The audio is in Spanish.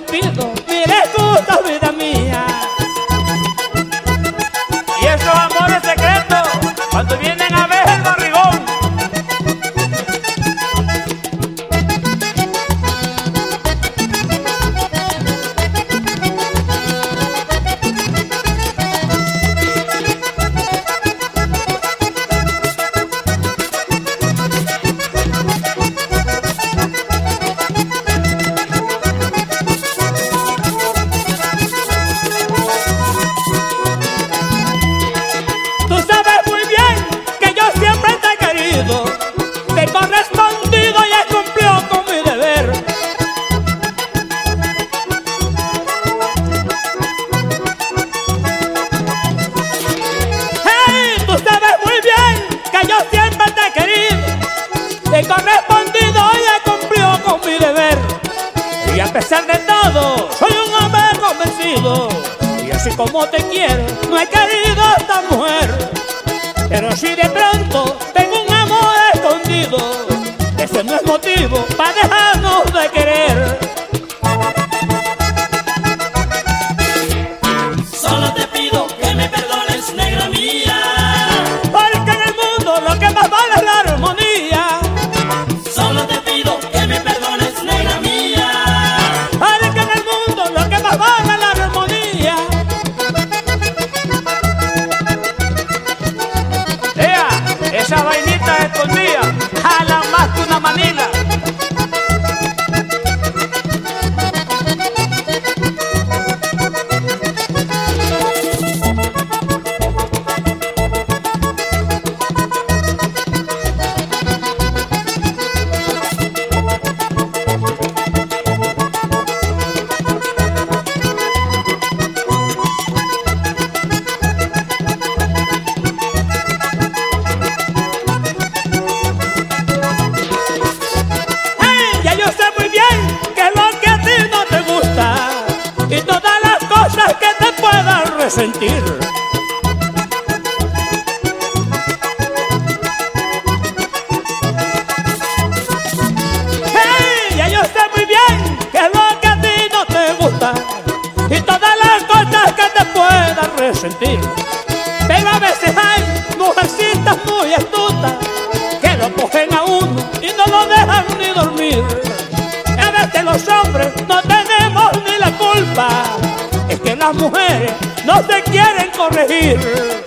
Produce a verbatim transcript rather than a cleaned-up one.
pido mil excusas, vida mía. Y esos amores secretos, cuando vienen a ver el barrigón. Te he correspondido y he cumplido con mi deber. Hey, tú sabes muy bien que yo siempre te he querido. Te he correspondido y he cumplido con mi deber. Y a pesar de todo, soy un hombre convencido. Y así como te quiero, no he querido a esta mujer. Pero si de pronto tengo un amor escondido, ese no es motivo para dejarnos de querer. Solo te pido que me perdones, negra mía, porque en el mundo lo que más vale es la armonía. Solo te pido que me perdones, negra mía, Porque en el mundo lo que más vale es la armonía. Ea, esa vainita escondida jala más que una manila. Y todas las cosas que te puedan resentir. Hey, ya yo sé muy bien que es lo que a ti no te gusta y todas las cosas que te puedan resentir. Pero a veces hay mujercitas muy astutas que lo cogen a uno y no lo dejan ni dormir. A veces los hombres no tenemos ni la culpa, es que las mujeres no se quieren corregir.